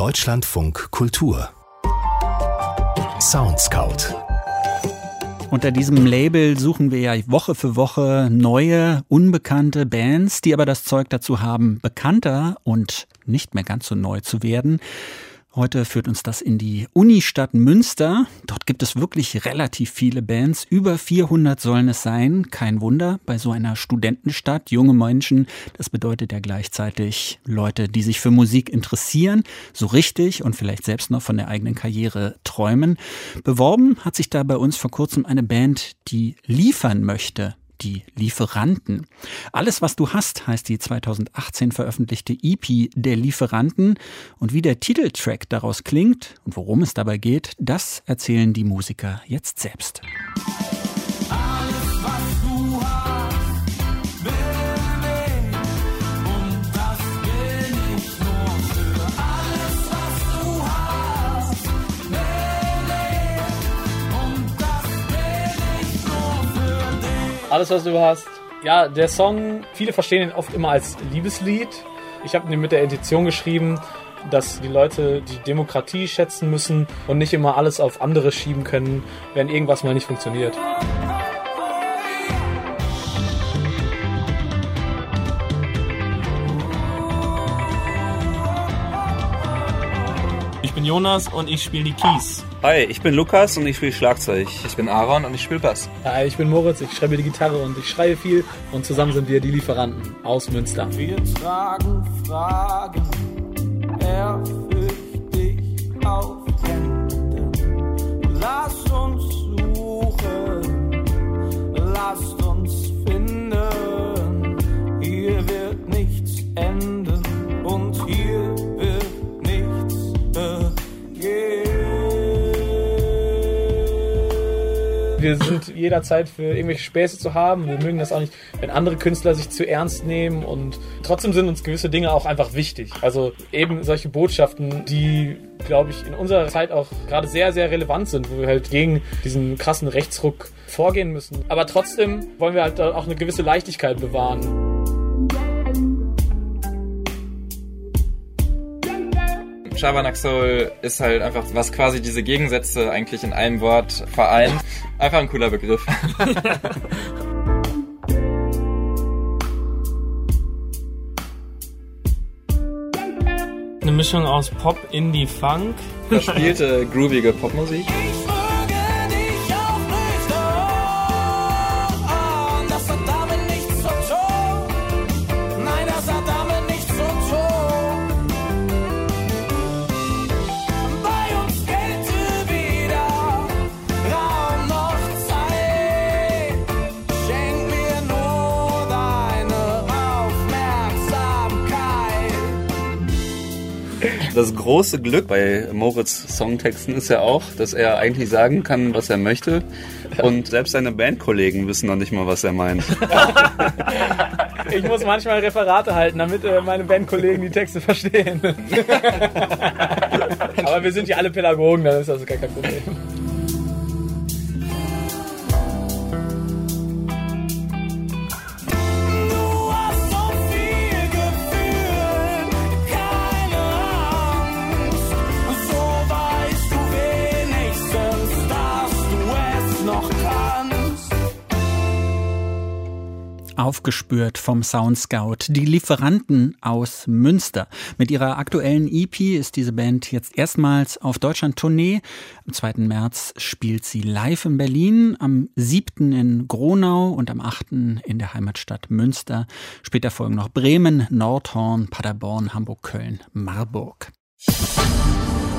Deutschlandfunk Kultur Soundscout. Unter diesem Label suchen wir ja Woche für Woche neue, unbekannte Bands, die aber das Zeug dazu haben, bekannter und nicht mehr ganz so neu zu werden. Heute führt uns das in die Unistadt Münster. Dort gibt es wirklich relativ viele Bands. Über 400 sollen es sein. Kein Wunder, bei so einer Studentenstadt. Junge Menschen, das bedeutet ja gleichzeitig Leute, die sich für Musik interessieren, so richtig und vielleicht selbst noch von der eigenen Karriere träumen. Beworben hat sich da bei uns vor kurzem eine Band, die liefern möchte. Die Lieferanten. Alles, was du hast, heißt die 2018 veröffentlichte EP der Lieferanten. Und wie der Titeltrack daraus klingt und worum es dabei geht, das erzählen die Musiker jetzt selbst. Alles, was du hast. Ja, der Song, viele verstehen ihn oft immer als Liebeslied. Ich habe ihn mit der Intention geschrieben, dass die Leute die Demokratie schätzen müssen und nicht immer alles auf andere schieben können, wenn irgendwas mal nicht funktioniert. Ich bin Jonas und ich spiele die Keys. Hi, ich bin Lukas und ich spiele Schlagzeug. Ich bin Aaron und ich spiele Bass. Hi, ich bin Moritz, ich schreibe die Gitarre und ich schreie viel. Und zusammen sind wir die Lieferanten aus Münster. Wir tragen Fragen, ehrfürchtig auf Händen. Lass uns suchen, lasst uns finden. Hier wird nichts enden und hier wird nichts gehen. Wir sind jederzeit für irgendwelche Späße zu haben. Wir mögen das auch nicht, wenn andere Künstler sich zu ernst nehmen. Und trotzdem sind uns gewisse Dinge auch einfach wichtig. Also eben solche Botschaften, die, glaube ich, in unserer Zeit auch gerade sehr, sehr relevant sind, wo wir halt gegen diesen krassen Rechtsruck vorgehen müssen. Aber trotzdem wollen wir halt auch eine gewisse Leichtigkeit bewahren. Schabernack Soul ist halt einfach, was quasi diese Gegensätze eigentlich in einem Wort vereint. Einfach ein cooler Begriff. Eine Mischung aus Pop, Indie, Funk. Verspielte, groovige Popmusik. Das große Glück bei Moritz Songtexten ist ja auch, dass er eigentlich sagen kann, was er möchte. Und selbst seine Bandkollegen wissen noch nicht mal, was er meint. Ich muss manchmal Referate halten, damit meine Bandkollegen die Texte verstehen. Aber wir sind ja alle Pädagogen, dann ist das gar kein Problem. Aufgespürt vom Soundscout, die Lieferanten aus Münster. Mit ihrer aktuellen EP ist diese Band jetzt erstmals auf Deutschland-Tournee. Am 2. März spielt sie live in Berlin, am 7. in Gronau und am 8. in der Heimatstadt Münster. Später folgen noch Bremen, Nordhorn, Paderborn, Hamburg, Köln, Marburg.